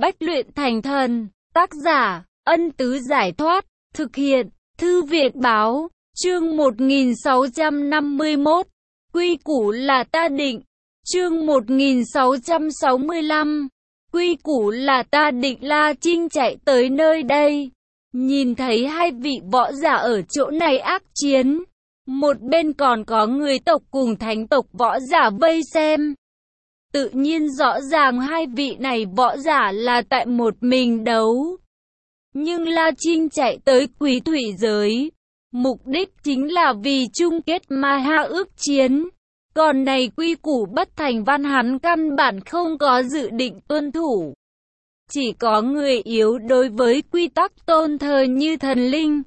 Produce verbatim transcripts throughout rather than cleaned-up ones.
Bách luyện thành thần. Tác giả, Ân Tứ Giải Thoát. Thực hiện, Thư viện Báo. Chương một nghìn sáu trăm năm mươi mốt. Quy củ là ta định. Chương một nghìn sáu trăm sáu mươi lăm. Quy củ là ta định. La Trinh chạy tới nơi đây, nhìn thấy hai vị võ giả ở chỗ này ác chiến. Một bên còn có người tộc cùng thánh tộc võ giả vây xem. Tự nhiên rõ ràng hai vị này võ giả là tại một mình đấu. Nhưng La Trinh chạy tới Quý Thủy giới, mục đích chính là vì chung kết Ma Ha ước chiến. Còn này quy củ bất thành văn hắn căn bản không có dự định tuân thủ. Chỉ có người yếu đối với quy tắc tôn thờ như thần linh,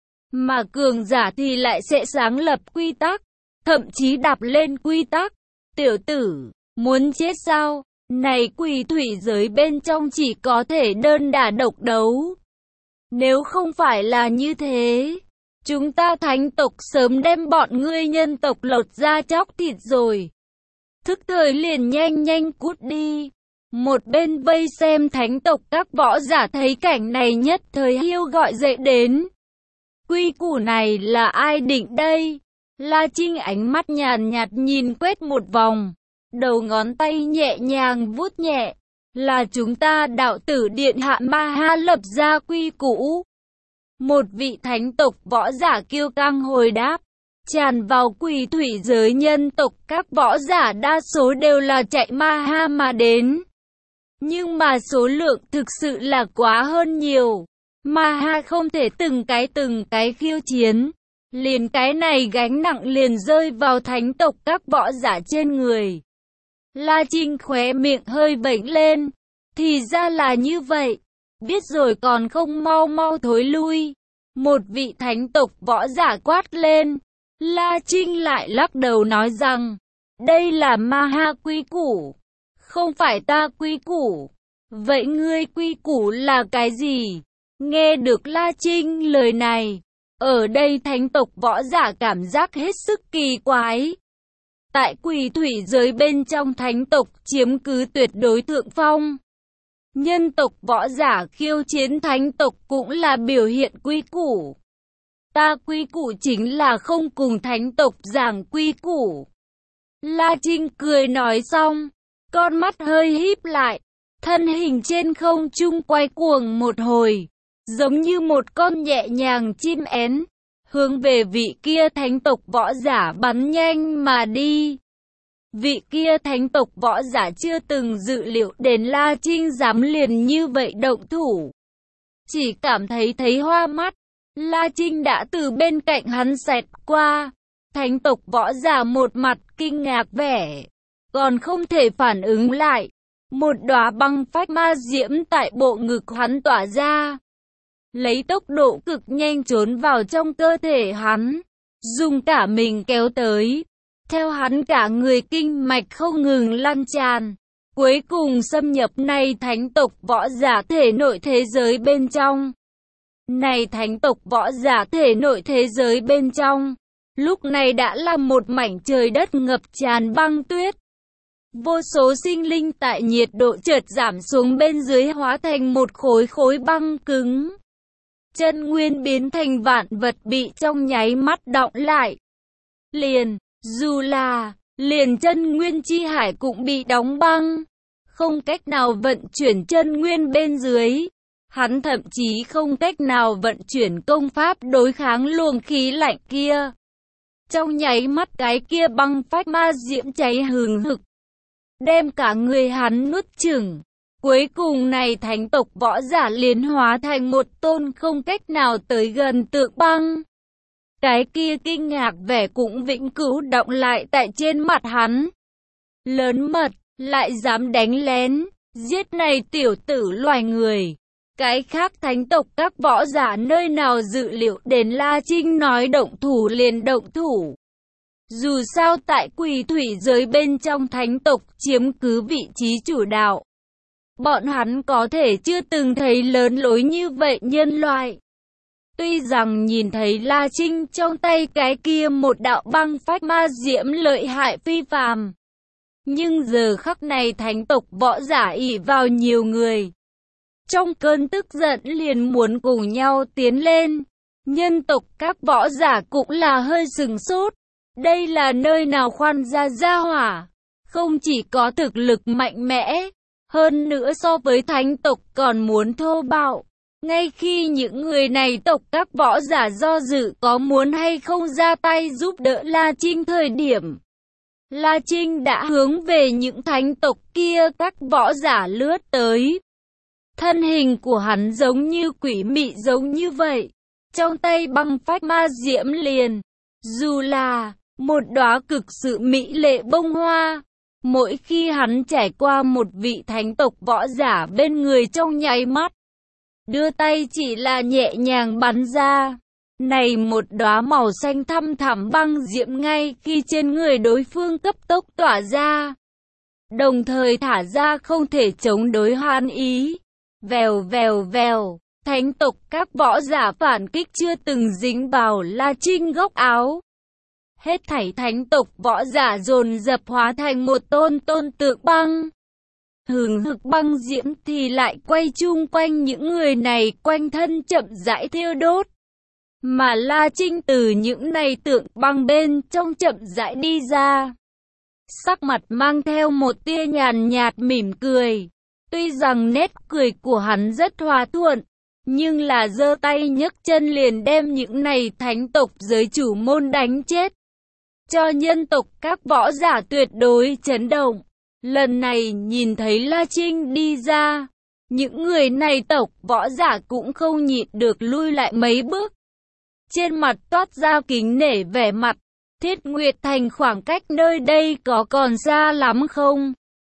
mà cường giả thì lại sẽ sáng lập quy tắc, thậm chí đạp lên quy tắc. Tiểu tử, muốn chết sao? Này Quỷ Thủy giới bên trong chỉ có thể đơn đả độc đấu. Nếu không phải là như thế, chúng ta thánh tộc sớm đem bọn ngươi nhân tộc lột ra chóc thịt rồi. Thức thời liền nhanh nhanh cút đi. Một bên vây xem thánh tộc các võ giả thấy cảnh này nhất thời hiu gọi dậy đến. Quy củ này là ai định đây? La Trinh ánh mắt nhàn nhạt nhìn quét một vòng, đầu ngón tay nhẹ nhàng vuốt nhẹ. Là chúng ta đạo tử điện hạ Ma Ha lập ra quy củ. Một vị thánh tộc võ giả kiêu căng hồi đáp. Tràn vào Quỷ Thủy giới nhân tộc các võ giả đa số đều là chạy Ma Ha mà đến. Nhưng mà số lượng thực sự là quá hơn nhiều. Ma Ha không thể từng cái từng cái khiêu chiến. Liền cái này gánh nặng liền rơi vào thánh tộc các võ giả trên người. La Trinh khóe miệng hơi vểnh lên. Thì ra là như vậy. Biết rồi còn không mau mau thối lui. Một vị thánh tộc võ giả quát lên. La Trinh lại lắc đầu nói rằng, đây là Ma Ha quy củ, không phải ta quy củ. Vậy ngươi quy củ là cái gì? Nghe được La Trinh lời này, ở đây thánh tộc võ giả cảm giác hết sức kỳ quái. Tại Quỷ Thủy giới bên trong thánh tộc chiếm cứ tuyệt đối thượng phong. Nhân tộc võ giả khiêu chiến thánh tộc cũng là biểu hiện quy củ. Ta quy củ chính là không cùng thánh tộc giảng quy củ. La Trinh cười nói xong, con mắt hơi híp lại, thân hình trên không trung quay cuồng một hồi, giống như một con nhẹ nhàng chim én, hướng về vị kia thánh tộc võ giả bắn nhanh mà đi. Vị kia thánh tộc võ giả chưa từng dự liệu đến La Trinh dám liền như vậy động thủ. Chỉ cảm thấy thấy hoa mắt, La Trinh đã từ bên cạnh hắn xẹt qua. Thánh tộc võ giả một mặt kinh ngạc vẻ, còn không thể phản ứng lại. Một đóa băng phách ma diễm tại bộ ngực hắn tỏa ra, lấy tốc độ cực nhanh trốn vào trong cơ thể hắn, dùng cả mình kéo tới. Theo hắn cả người kinh mạch không ngừng lan tràn, cuối cùng xâm nhập này thánh tộc võ giả thể nội thế giới bên trong. Này thánh tộc võ giả thể nội thế giới bên trong, lúc này đã là một mảnh trời đất ngập tràn băng tuyết. Vô số sinh linh tại nhiệt độ chợt giảm xuống bên dưới hóa thành một khối khối băng cứng. Chân nguyên biến thành vạn vật bị trong nháy mắt đọng lại. Liền, dù là, liền chân nguyên chi hải cũng bị đóng băng. Không cách nào vận chuyển chân nguyên bên dưới. Hắn thậm chí không cách nào vận chuyển công pháp đối kháng luồng khí lạnh kia. Trong nháy mắt cái kia băng phách ma diễm cháy hừng hực, đem cả người hắn nuốt chửng. Cuối cùng này thánh tộc võ giả liền hóa thành một tôn không cách nào tới gần tượng băng. Cái kia kinh ngạc vẻ cũng vĩnh cửu đọng lại tại trên mặt hắn. Lớn mật, lại dám đánh lén, giết này tiểu tử loài người. Cái khác thánh tộc các võ giả nơi nào dự liệu đến La Trinh nói động thủ liền động thủ. Dù sao tại Quỷ Thủy giới bên trong thánh tộc chiếm cứ vị trí chủ đạo. Bọn hắn có thể chưa từng thấy lớn lối như vậy nhân loại. Tuy rằng nhìn thấy La Trinh trong tay cái kia một đạo băng phách ma diễm lợi hại phi phàm. Nhưng giờ khắc này thánh tộc võ giả ỷ vào nhiều người. trong cơn tức giận liền muốn cùng nhau tiến lên. Nhân tộc các võ giả cũng là hơi sừng sốt. Đây là nơi nào khoan ra gia hỏa, không chỉ có thực lực mạnh mẽ, hơn nữa so với thánh tộc còn muốn thô bạo. Ngay khi những người này tộc các võ giả do dự có muốn hay không ra tay giúp đỡ La Trinh thời điểm, La Trinh đã hướng về những thánh tộc kia các võ giả lướt tới. Thân hình của hắn giống như quỷ mị giống như vậy, trong tay băng phách ma diễm liền, dù là một đóa cực sự mỹ lệ bông hoa. Mỗi khi hắn trải qua một vị thánh tộc võ giả bên người trong nháy mắt, đưa tay chỉ là nhẹ nhàng bắn ra. Này một đóa màu xanh thăm thẳm băng diễm ngay khi trên người đối phương cấp tốc tỏa ra, đồng thời thả ra không thể chống đối hoan ý. Vèo vèo vèo, thánh tộc các võ giả phản kích chưa từng dính vào La Trinh góc áo. Hết thảy thánh tộc võ giả dồn dập hóa thành một tôn tôn tượng băng. Hừng hực băng diễm thì lại quay chung quanh những người này quanh thân chậm rãi thiêu đốt. Mà La Trinh từ những này tượng băng bên trong chậm rãi đi ra. Sắc mặt mang theo một tia nhàn nhạt mỉm cười. Tuy rằng nét cười của hắn rất hòa thuận, nhưng là giơ tay nhấc chân liền đem những này thánh tộc giới chủ môn đánh chết. Cho nhân tộc các võ giả tuyệt đối chấn động. Lần này nhìn thấy La Trinh đi ra, những người này tộc võ giả cũng không nhịn được lui lại mấy bước. Trên mặt toát ra kính nể vẻ mặt. Thiết Nguyệt Thành khoảng cách nơi đây có còn xa lắm không?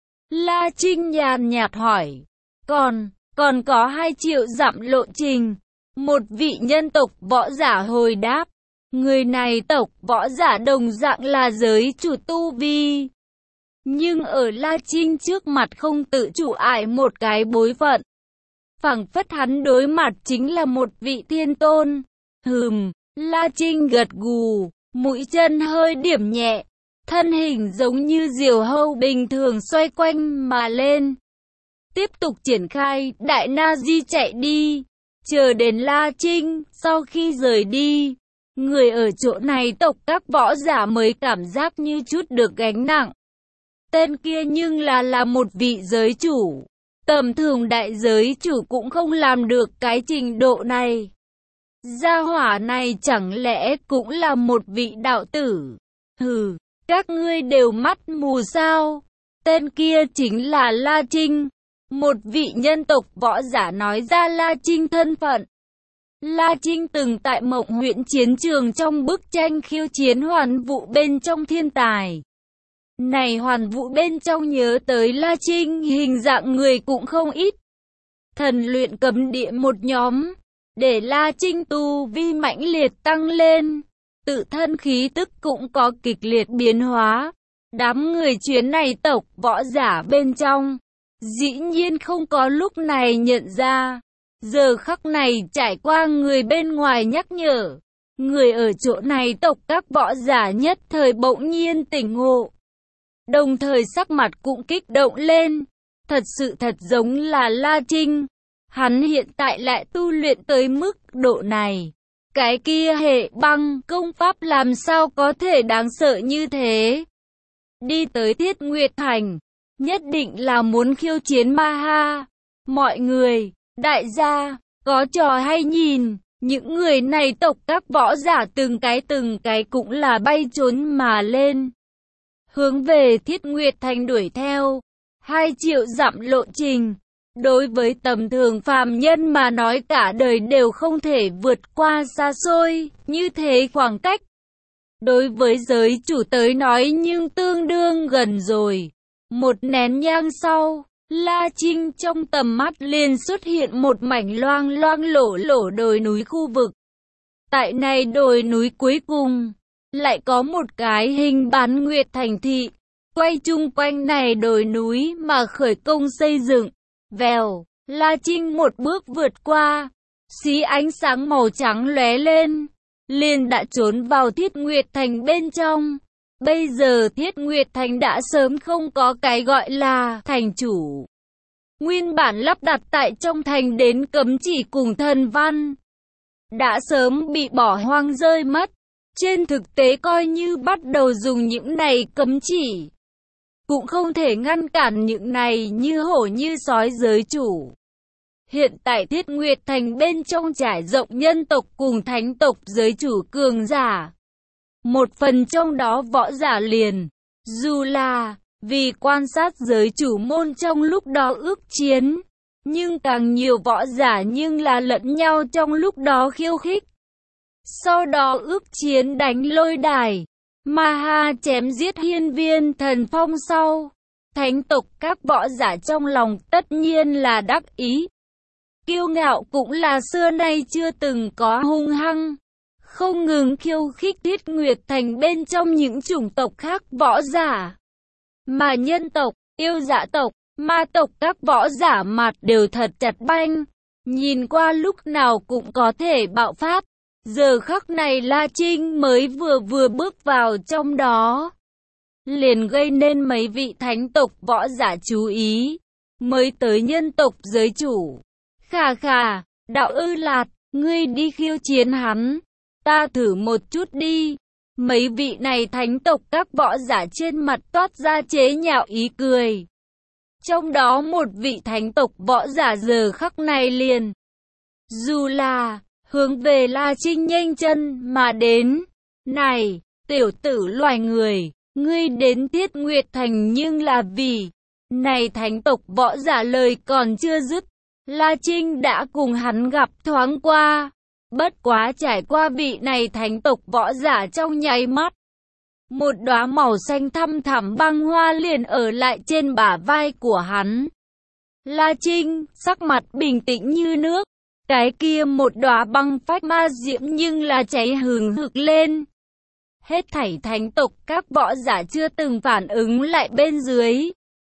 La Trinh nhàn nhạt hỏi. Còn, còn có hai triệu dặm lộ trình. Một vị nhân tộc võ giả hồi đáp. Người này tộc võ giả đồng dạng là giới chủ tu vi. Nhưng ở La Trinh trước mặt không tự chủ ải một cái bối phận. Phảng phất hắn đối mặt chính là một vị thiên tôn. Hừm, La Trinh gật gù, mũi chân hơi điểm nhẹ. Thân hình giống như diều hâu bình thường xoay quanh mà lên. Tiếp tục triển khai, đại na di chạy đi. Chờ đến La Trinh, sau khi rời đi, người ở chỗ này tộc các võ giả mới cảm giác như chút được gánh nặng. Tên kia nhưng là là một vị giới chủ. Tầm thường đại giới chủ cũng không làm được cái trình độ này. Gia hỏa này chẳng lẽ cũng là một vị đạo tử? Hừ, các ngươi đều mắt mù sao? Tên kia chính là La Trinh. Một vị nhân tộc võ giả nói ra La Trinh thân phận. La Trinh từng tại Mộng huyện chiến trường trong bức tranh khiêu chiến hoàn vũ bên trong thiên tài. Này hoàn vũ bên trong nhớ tới La Trinh hình dạng người cũng không ít. Thần luyện cấm địa một nhóm. Để La Trinh tu vi mãnh liệt tăng lên. Tự thân khí tức cũng có kịch liệt biến hóa. Đám người chuyến này tộc võ giả bên trong. Dĩ nhiên không có lúc này nhận ra. Giờ khắc này trải qua người bên ngoài nhắc nhở. Người ở chỗ này tộc các võ giả nhất thời bỗng nhiên tỉnh ngộ. Đồng thời sắc mặt cũng kích động lên. Thật sự thật giống là La Trinh. Hắn hiện tại lại tu luyện tới mức độ này. Cái kia hệ băng công pháp làm sao có thể đáng sợ như thế. Đi tới Thiết Nguyệt Thành. Nhất định là muốn khiêu chiến ma ha. Mọi người, đại gia, có trò hay nhìn. Những người này tộc các võ giả từng cái từng cái cũng là bay trốn mà lên. Hướng về Thiết Nguyệt Thành đuổi theo. Hai triệu dặm lộ trình. Đối với tầm thường phàm nhân mà nói cả đời đều không thể vượt qua xa xôi, như thế khoảng cách. Đối với giới chủ tới nói nhưng tương đương gần rồi. Một nén nhang sau, La Trinh trong tầm mắt liền xuất hiện một mảnh loang loang lổ lổ đồi núi khu vực. Tại này đồi núi cuối cùng, lại có một cái hình bán nguyệt thành thị, quay chung quanh này đồi núi mà khởi công xây dựng. Vèo, La Trinh một bước vượt qua, xí ánh sáng màu trắng lóe lên, liền đã trốn vào Thiết Nguyệt Thành bên trong. Bây giờ Thiết Nguyệt Thành đã sớm không có cái gọi là thành chủ. nguyên bản lắp đặt tại trong thành đến cấm chỉ cùng thần văn, đã sớm bị bỏ hoang rơi mất. Trên thực tế coi như bắt đầu dùng những này cấm chỉ, cũng không thể ngăn cản những này như hổ như sói giới chủ. Hiện tại Thiết Nguyệt Thành bên trong trải rộng nhân tộc cùng thánh tộc giới chủ cường giả. Một phần trong đó võ giả liền, dù là vì quan sát giới chủ môn trong lúc đó ước chiến, nhưng càng nhiều võ giả nhưng là lẫn nhau trong lúc đó khiêu khích. Sau đó ước chiến đánh lôi đài, Ma Ha chém giết hiên viên thần phong sau. Thánh tộc các võ giả trong lòng tất nhiên là đắc ý. Kiêu ngạo cũng là xưa nay chưa từng có hung hăng, không ngừng khiêu khích Thiết Nguyệt Thành bên trong những chủng tộc khác võ giả. Mà nhân tộc, yêu dã tộc, ma tộc các võ giả mặt đều thật chặt banh, nhìn qua lúc nào cũng có thể bạo phát. Giờ khắc này La Trinh mới vừa vừa bước vào trong đó, liền gây nên mấy vị thánh tộc võ giả chú ý, mới tới nhân tộc giới chủ. Khà khà, đạo ư lạt, ngươi đi khiêu chiến hắn, ta thử một chút đi. Mấy vị này thánh tộc các võ giả trên mặt toát ra chế nhạo ý cười. Trong đó một vị thánh tộc võ giả giờ khắc này liền, dù là hướng về La Trinh nhanh chân mà đến. Này, tiểu tử loài người, ngươi đến Thiết Nguyệt Thành nhưng là vì, này thánh tộc võ giả lời còn chưa dứt, La Trinh đã cùng hắn gặp thoáng qua. Bất quá trải qua vị này thánh tộc võ giả trong nháy mắt, một đóa màu xanh thăm thẳm băng hoa liền ở lại trên bả vai của hắn. La Trinh, sắc mặt bình tĩnh như nước, cái kia một đóa băng phách ma diễm nhưng là cháy hừng hực lên. Hết thảy thánh tộc các võ giả chưa từng phản ứng lại bên dưới.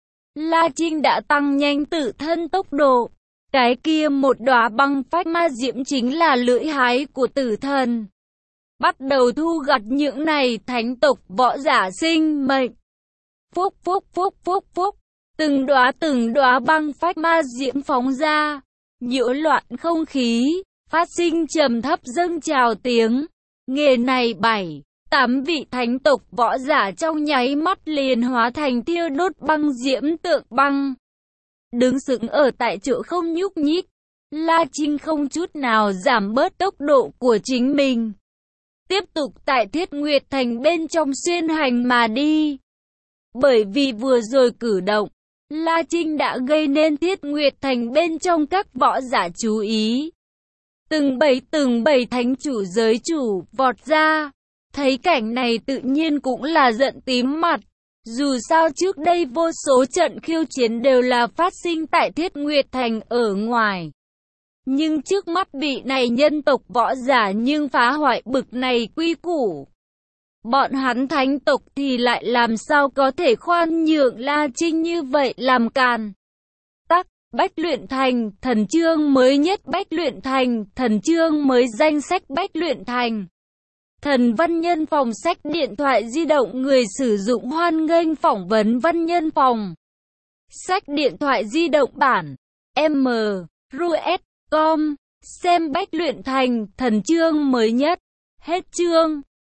La Trinh đã tăng nhanh tự thân tốc độ. Cái kia một đóa băng phách ma diễm chính là lưỡi hái của tử thần. Bắt đầu thu gặt những này thánh tộc võ giả sinh mệnh. Phúc phúc phúc phúc phúc. Từng đóa từng đóa băng phách ma diễm phóng ra, nhiễu loạn không khí, phát sinh trầm thấp dâng trào tiếng. Nghề này bảy, tám vị thánh tộc võ giả trong nháy mắt liền hóa thành thiêu đốt băng diễm tượng băng. Đứng sững ở tại chỗ không nhúc nhích, La Trinh không chút nào giảm bớt tốc độ của chính mình. Tiếp tục tại Thiết Nguyệt Thành bên trong xuyên hành mà đi. Bởi vì vừa rồi cử động, La Trinh đã gây nên Thiết Nguyệt Thành bên trong các võ giả chú ý. Từng bảy từng bảy thánh chủ giới chủ vọt ra, thấy cảnh này tự nhiên cũng là giận tím mặt. Dù sao trước đây vô số trận khiêu chiến đều là phát sinh tại Thiết Nguyệt Thành ở ngoài. Nhưng trước mắt vị này nhân tộc võ giả nhưng phá hoại bực này quy củ. Bọn hắn thánh tộc thì lại làm sao có thể khoan nhượng La Trinh như vậy làm càn. Tắc, Bách Luyện Thành, thần chương mới nhất Bách Luyện Thành, thần chương mới danh sách Bách Luyện Thành. Thần Văn Nhân Phòng sách điện thoại di động người sử dụng hoan nghênh phỏng vấn Văn Nhân Phòng. Sách điện thoại di động bản M R U S chấm com. Xem Bách Luyện Thành, thần chương mới nhất. Hết chương.